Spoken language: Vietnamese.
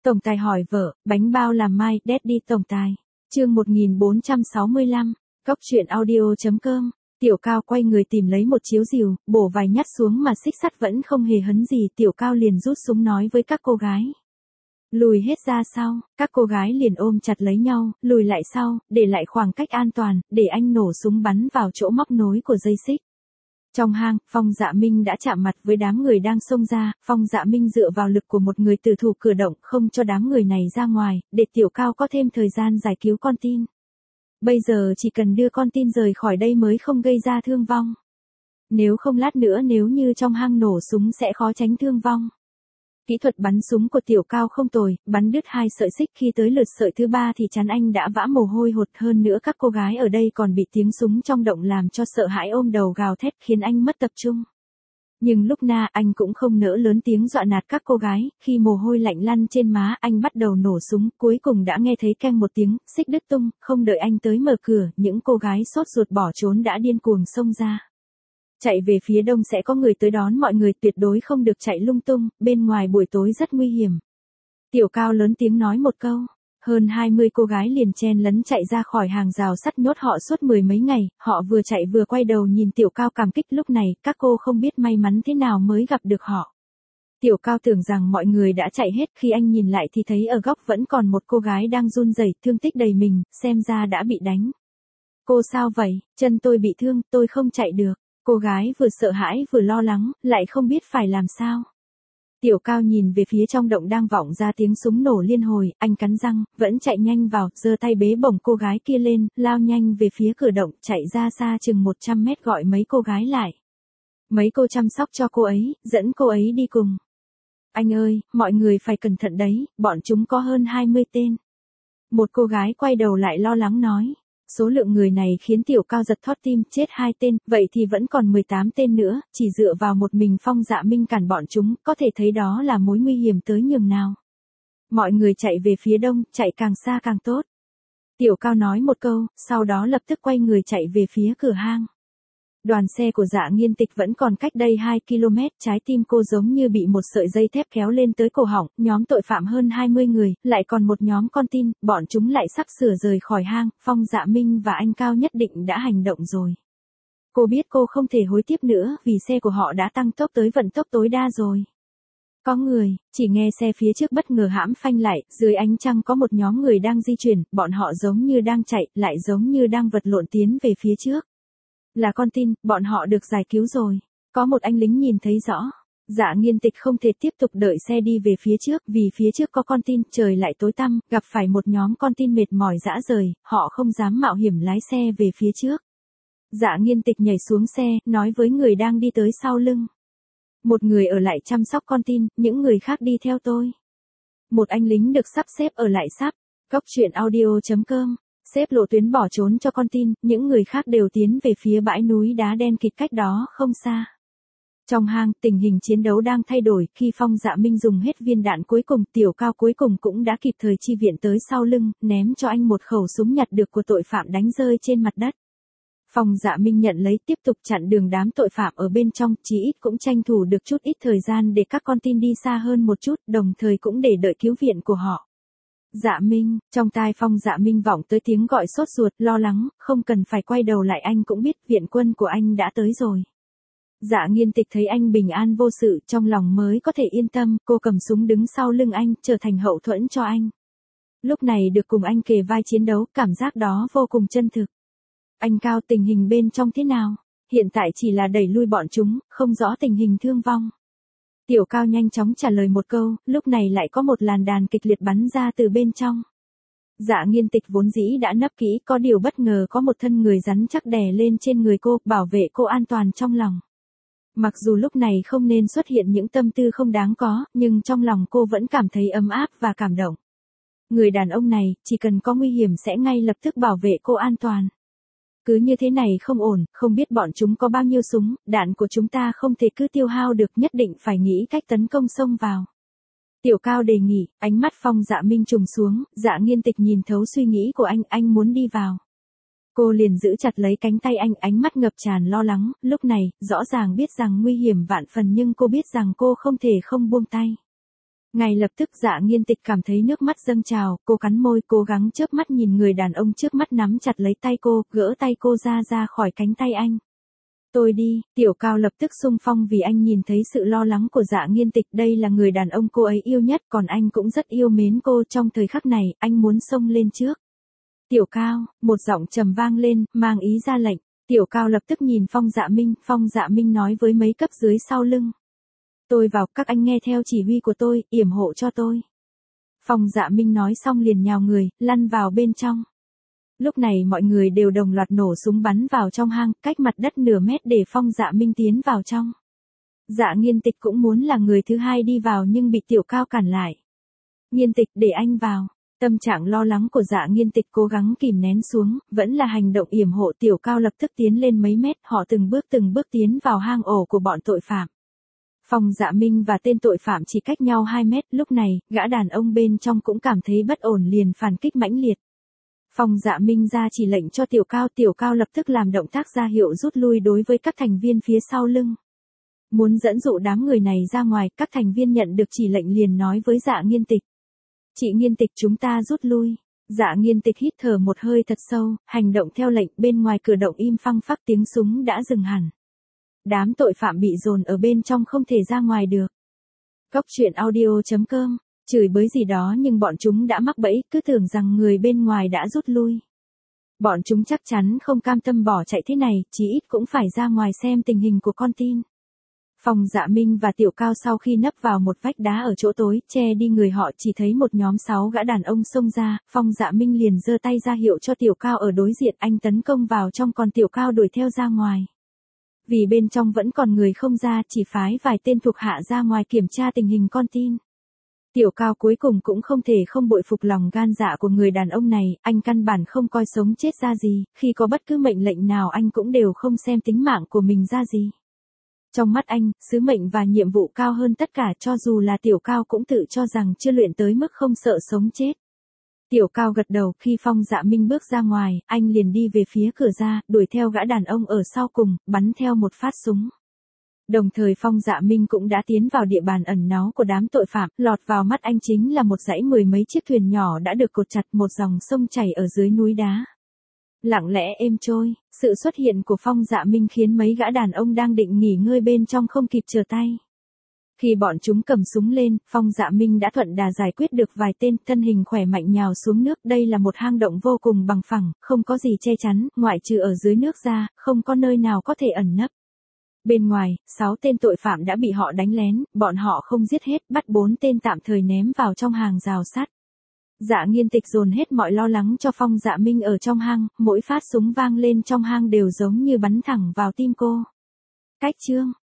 Tổng tài hỏi vợ, bánh bao làm mai, Daddy tổng tài. Chương 1465, Cóc truyện audio.com. Tiểu Cao quay người tìm lấy một chiếu rìu, bổ vài nhát xuống mà xích sắt vẫn không hề hấn gì. Tiểu Cao liền rút súng nói với các cô gái. Lùi hết ra sau, các cô gái liền ôm chặt lấy nhau, lùi lại sau, để lại khoảng cách an toàn, để anh nổ súng bắn vào chỗ móc nối của dây xích. Trong hang, Phong Dạ Minh đã chạm mặt với đám người đang xông ra, Phong Dạ Minh dựa vào lực của một người tử thủ cửa động không cho đám người này ra ngoài, để Tiểu Cao có thêm thời gian giải cứu con tin. Bây giờ chỉ cần đưa con tin rời khỏi đây mới không gây ra thương vong. Nếu không lát nữa nếu như trong hang nổ súng sẽ khó tránh thương vong. Kỹ thuật bắn súng của Tiểu Cao không tồi, bắn đứt 2 sợi xích, khi tới lượt sợi thứ 3 thì chắn anh đã vã mồ hôi hột, hơn nữa các cô gái ở đây còn bị tiếng súng trong động làm cho sợ hãi ôm đầu gào thét khiến anh mất tập trung. Nhưng lúc na anh cũng không nỡ lớn tiếng dọa nạt các cô gái, khi mồ hôi lạnh lăn trên má anh bắt đầu nổ súng, cuối cùng đã nghe thấy keng một tiếng, xích đứt tung, không đợi anh tới mở cửa, những cô gái sốt ruột bỏ trốn đã điên cuồng xông ra. Chạy về phía đông sẽ có người tới đón mọi người, tuyệt đối không được chạy lung tung, bên ngoài buổi tối rất nguy hiểm. Tiểu Cao lớn tiếng nói một câu, hơn 20 cô gái liền chen lấn chạy ra khỏi hàng rào sắt nhốt họ suốt 10 mấy ngày, họ vừa chạy vừa quay đầu nhìn Tiểu Cao cảm kích. Lúc này, các cô không biết may mắn thế nào mới gặp được họ. Tiểu Cao tưởng rằng mọi người đã chạy hết, khi anh nhìn lại thì thấy ở góc vẫn còn một cô gái đang run rẩy, thương tích đầy mình, xem ra đã bị đánh. Cô sao vậy? Chân tôi bị thương, tôi không chạy được. Cô gái vừa sợ hãi vừa lo lắng, lại không biết phải làm sao. Tiểu Cao nhìn về phía trong động đang vọng ra tiếng súng nổ liên hồi, anh cắn răng, vẫn chạy nhanh vào, giơ tay bế bổng cô gái kia lên, lao nhanh về phía cửa động, chạy ra xa chừng 100 mét gọi mấy cô gái lại. Mấy cô chăm sóc cho cô ấy, dẫn cô ấy đi cùng. Anh ơi, mọi người phải cẩn thận đấy, bọn chúng có hơn 20 tên. Một cô gái quay đầu lại lo lắng nói. Số lượng người này khiến Tiểu Cao giật thót tim, chết 2 tên, vậy thì vẫn còn 18 tên nữa, chỉ dựa vào một mình Phong Dạ Minh cản bọn chúng, có thể thấy đó là mối nguy hiểm tới nhường nào. Mọi người chạy về phía đông, chạy càng xa càng tốt. Tiểu Cao nói một câu, sau đó lập tức quay người chạy về phía cửa hang. Đoàn xe của Dạ Nghiên Tịch vẫn còn cách đây 2 km, trái tim cô giống như bị một sợi dây thép kéo lên tới cổ họng, nhóm tội phạm hơn 20 người, lại còn một nhóm con tin, bọn chúng lại sắp sửa rời khỏi hang, Phong Dạ Minh và anh Cao nhất định đã hành động rồi. Cô biết cô không thể hối tiếc nữa, vì xe của họ đã tăng tốc tới vận tốc tối đa rồi. Có người, chỉ nghe xe phía trước bất ngờ hãm phanh lại, dưới ánh trăng có một nhóm người đang di chuyển, bọn họ giống như đang chạy, lại giống như đang vật lộn tiến về phía trước. Là con tin, bọn họ được giải cứu rồi. Có một anh lính nhìn thấy rõ. Dạ Nghiên Tịch không thể tiếp tục đợi xe đi về phía trước, vì phía trước có con tin, trời lại tối tăm, gặp phải một nhóm con tin mệt mỏi rã rời, họ không dám mạo hiểm lái xe về phía trước. Dạ Nghiên Tịch nhảy xuống xe, nói với người đang đi tới sau lưng. Một người ở lại chăm sóc con tin, những người khác đi theo tôi. Một anh lính được sắp xếp ở lại sắp. Cóc truyện audio.com. Xếp lộ tuyến bỏ trốn cho con tin, những người khác đều tiến về phía bãi núi đá đen kịt cách đó không xa. Trong hang, tình hình chiến đấu đang thay đổi, khi Phong Dạ Minh dùng hết viên đạn cuối cùng, Tiểu Cao cuối cùng cũng đã kịp thời chi viện tới sau lưng, ném cho anh một khẩu súng nhặt được của tội phạm đánh rơi trên mặt đất. Phong Dạ Minh nhận lấy, tiếp tục chặn đường đám tội phạm ở bên trong, chí ít cũng tranh thủ được chút ít thời gian để các con tin đi xa hơn một chút, đồng thời cũng để đợi cứu viện của họ. Dạ Minh, trong tai Phong Dạ Minh vọng tới tiếng gọi sốt ruột, lo lắng, không cần phải quay đầu lại, anh cũng biết viện quân của anh đã tới rồi. Dạ Nghiên Tịch thấy anh bình an vô sự, trong lòng mới có thể yên tâm, cô cầm súng đứng sau lưng anh, trở thành hậu thuẫn cho anh. Lúc này được cùng anh kề vai chiến đấu, cảm giác đó vô cùng chân thực. Anh Cao, tình hình bên trong thế nào? Hiện tại chỉ là đẩy lui bọn chúng, không rõ tình hình thương vong. Tiểu Cao nhanh chóng trả lời một câu, lúc này lại có một làn đạn kịch liệt bắn ra từ bên trong. Dạ Nghiên Tịch vốn dĩ đã nấp kỹ, có điều bất ngờ có một thân người rắn chắc đè lên trên người cô, bảo vệ cô an toàn trong lòng. Mặc dù lúc này không nên xuất hiện những tâm tư không đáng có, nhưng trong lòng cô vẫn cảm thấy ấm áp và cảm động. Người đàn ông này, chỉ cần có nguy hiểm sẽ ngay lập tức bảo vệ cô an toàn. Cứ như thế này không ổn, không biết bọn chúng có bao nhiêu súng, đạn của chúng ta không thể cứ tiêu hao được, nhất định phải nghĩ cách tấn công xông vào. Tiểu Cao đề nghị, ánh mắt Phong Dạ Minh trùng xuống, Dạ Nghiên Tịch nhìn thấu suy nghĩ của anh muốn đi vào. Cô liền giữ chặt lấy cánh tay anh, ánh mắt ngập tràn lo lắng, lúc này, rõ ràng biết rằng nguy hiểm vạn phần nhưng cô biết rằng cô không thể không buông tay. Ngay lập tức Dạ Nghiên Tịch cảm thấy nước mắt dâng trào, cô cắn môi cố gắng chớp mắt nhìn người đàn ông trước mắt nắm chặt lấy tay cô, gỡ tay cô ra khỏi cánh tay anh. Tôi đi, Tiểu Cao lập tức xung phong vì anh nhìn thấy sự lo lắng của Dạ Nghiên Tịch, đây là người đàn ông cô ấy yêu nhất, còn anh cũng rất yêu mến cô, trong thời khắc này, anh muốn xông lên trước. Tiểu Cao, một giọng trầm vang lên, mang ý ra lệnh. Tiểu Cao lập tức nhìn Phong Dạ Minh nói với mấy cấp dưới sau lưng. Tôi vào, các anh nghe theo chỉ huy của tôi, yểm hộ cho tôi. Phong Dạ Minh nói xong liền nhào người, lăn vào bên trong. Lúc này mọi người đều đồng loạt nổ súng bắn vào trong hang, cách mặt đất nửa mét để Phong Dạ Minh tiến vào trong. Dạ Nghiên Tịch cũng muốn là người thứ hai đi vào nhưng bị Tiểu Cao cản lại. Nghiên Tịch, để anh vào. Tâm trạng lo lắng của Dạ Nghiên Tịch cố gắng kìm nén xuống, vẫn là hành động yểm hộ. Tiểu Cao lập tức tiến lên mấy mét, họ từng bước tiến vào hang ổ của bọn tội phạm. Phong Dạ Minh và tên tội phạm chỉ cách nhau 2 mét, lúc này, gã đàn ông bên trong cũng cảm thấy bất ổn liền phản kích mãnh liệt. Phong Dạ Minh ra chỉ lệnh cho Tiểu Cao lập tức làm động tác ra hiệu rút lui đối với các thành viên phía sau lưng. Muốn dẫn dụ đám người này ra ngoài, các thành viên nhận được chỉ lệnh liền nói với Dạ Nghiên Tịch. Chị Nghiên Tịch, chúng ta rút lui. Dạ Nghiên Tịch hít thở một hơi thật sâu, hành động theo lệnh, bên ngoài cửa động im phăng phắc tiếng súng đã dừng hẳn. Đám tội phạm bị dồn ở bên trong không thể ra ngoài được. Cốc truyện audio.com, chửi bới gì đó nhưng bọn chúng đã mắc bẫy, cứ tưởng rằng người bên ngoài đã rút lui. Bọn chúng chắc chắn không cam tâm bỏ chạy thế này, chí ít cũng phải ra ngoài xem tình hình của con tin. Phong Dạ Minh và Tiểu Cao sau khi nấp vào một vách đá ở chỗ tối, che đi người họ, chỉ thấy một nhóm 6 gã đàn ông xông ra, Phong Dạ Minh liền giơ tay ra hiệu cho Tiểu Cao ở đối diện, anh tấn công vào trong còn Tiểu Cao đuổi theo ra ngoài. Vì bên trong vẫn còn người không ra, chỉ phái vài tên thuộc hạ ra ngoài kiểm tra tình hình con tin. Tiểu Cao cuối cùng cũng không thể không bội phục lòng gan dạ của người đàn ông này, anh căn bản không coi sống chết ra gì, khi có bất cứ mệnh lệnh nào anh cũng đều không xem tính mạng của mình ra gì. Trong mắt anh, sứ mệnh và nhiệm vụ cao hơn tất cả, cho dù là Tiểu Cao cũng tự cho rằng chưa luyện tới mức không sợ sống chết. Tiểu Cao gật đầu, khi Phong Dạ Minh bước ra ngoài, anh liền đi về phía cửa ra, đuổi theo gã đàn ông ở sau cùng, bắn theo một phát súng. Đồng thời Phong Dạ Minh cũng đã tiến vào địa bàn ẩn náu của đám tội phạm, lọt vào mắt anh chính là một dãy 10 mấy chiếc thuyền nhỏ đã được cột chặt, một dòng sông chảy ở dưới núi đá. Lặng lẽ êm trôi, sự xuất hiện của Phong Dạ Minh khiến mấy gã đàn ông đang định nghỉ ngơi bên trong không kịp trở tay. Khi bọn chúng cầm súng lên, Phong Dạ Minh đã thuận đà giải quyết được vài tên, thân hình khỏe mạnh nhào xuống nước, đây là một hang động vô cùng bằng phẳng, không có gì che chắn, ngoại trừ ở dưới nước ra, không có nơi nào có thể ẩn nấp. Bên ngoài, 6 tên tội phạm đã bị họ đánh lén, bọn họ không giết hết, bắt 4 tên tạm thời ném vào trong hàng rào sắt. Dạ Nghiên Tịch dồn hết mọi lo lắng cho Phong Dạ Minh ở trong hang, mỗi phát súng vang lên trong hang đều giống như bắn thẳng vào tim cô. Cách chương